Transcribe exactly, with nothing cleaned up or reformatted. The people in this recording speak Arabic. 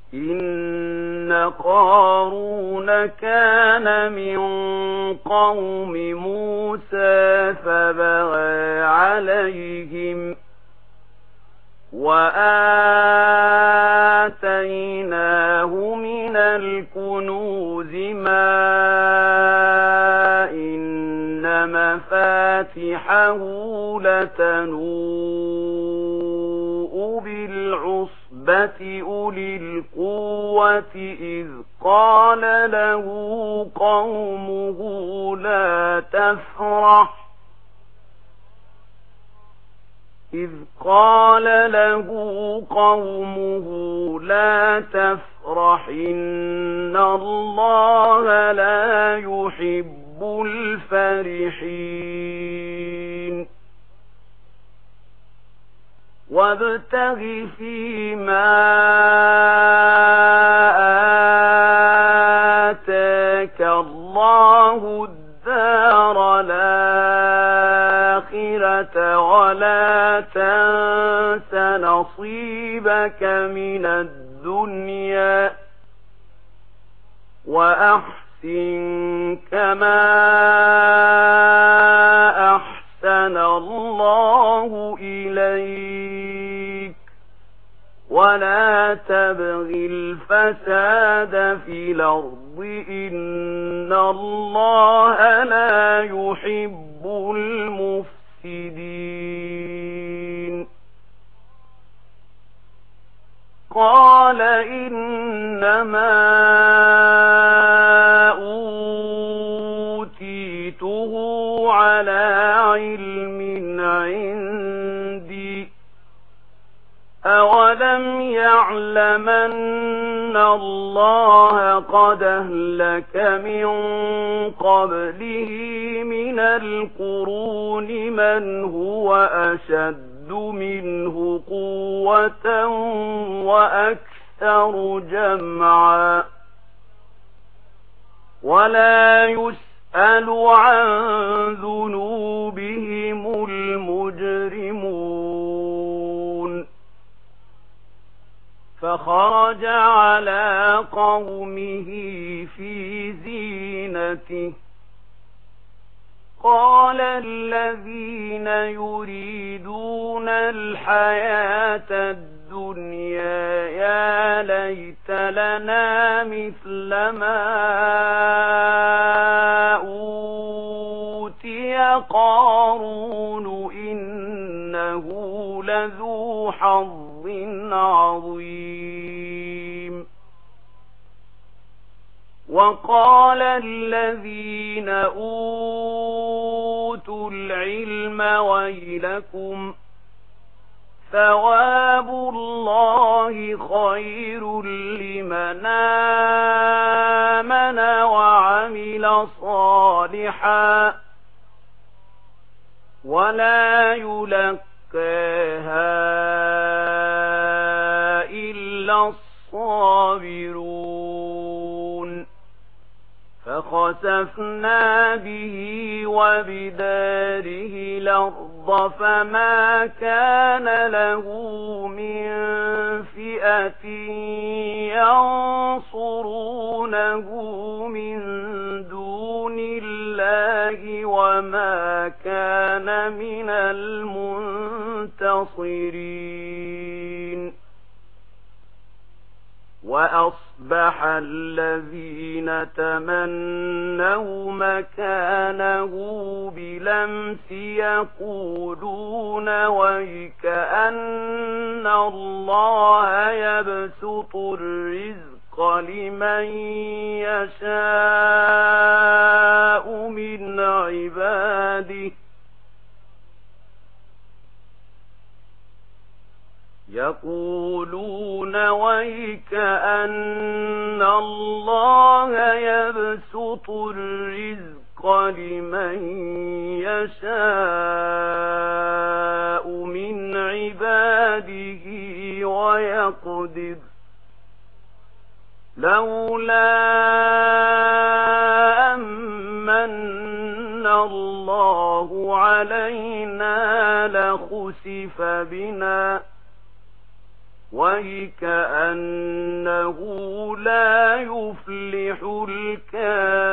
إن قارون كان من قوم موسى فبغى عليهم وآتيناه من الكنوز ما إن مفاتحه لتنوء بالعصبة أولي القوة إذ قال له قومه لا تفرح إذ قال له قومه لا تفرح إن الله لا يحب الفرحين وابتغ فيما آتاك الله الدار الآخرة ولا تنس نصيبك من الدنيا وأحسن كما أحسن الله إليك ولا تبغ الفساد في الأرض إن الله لا يحب المفسدين قال إنما أوتيته على علم عندي أولم يعلم أن الله قد أهلك من قبله من القرون من هو أشد منه قوة وأكثر جمعا ولا يسأل عن ذنوبهم المجرمون فخرج على قومه في زينته قال الذين يريدون الحياة الدنيا يا ليت لنا مثل ما أوتي قارون إنه لذو حظ عظيم وقال الذين أوتوا العلم ويلكم ثواب الله خير لمن آمن وعمل صالحا ولا يلقاها إلا الصابرون فخسفنا به وبداره الأرض فما كان له من فئة ينصرونه من دون الله وما كان من المنتصرين وأصبح الذين تمنوا مكانه بلمس يقولون ويكأن الله يبسط الرزق لمن يشاء من عباده يقولون ويكأن الله يبسط الرزق لمن يشاء من عباده ويقدر لولا أمن الله علينا لخسف بنا وَيْكَأَنَّهُ لَا يُفْلِحُ الْكَافِرُونَ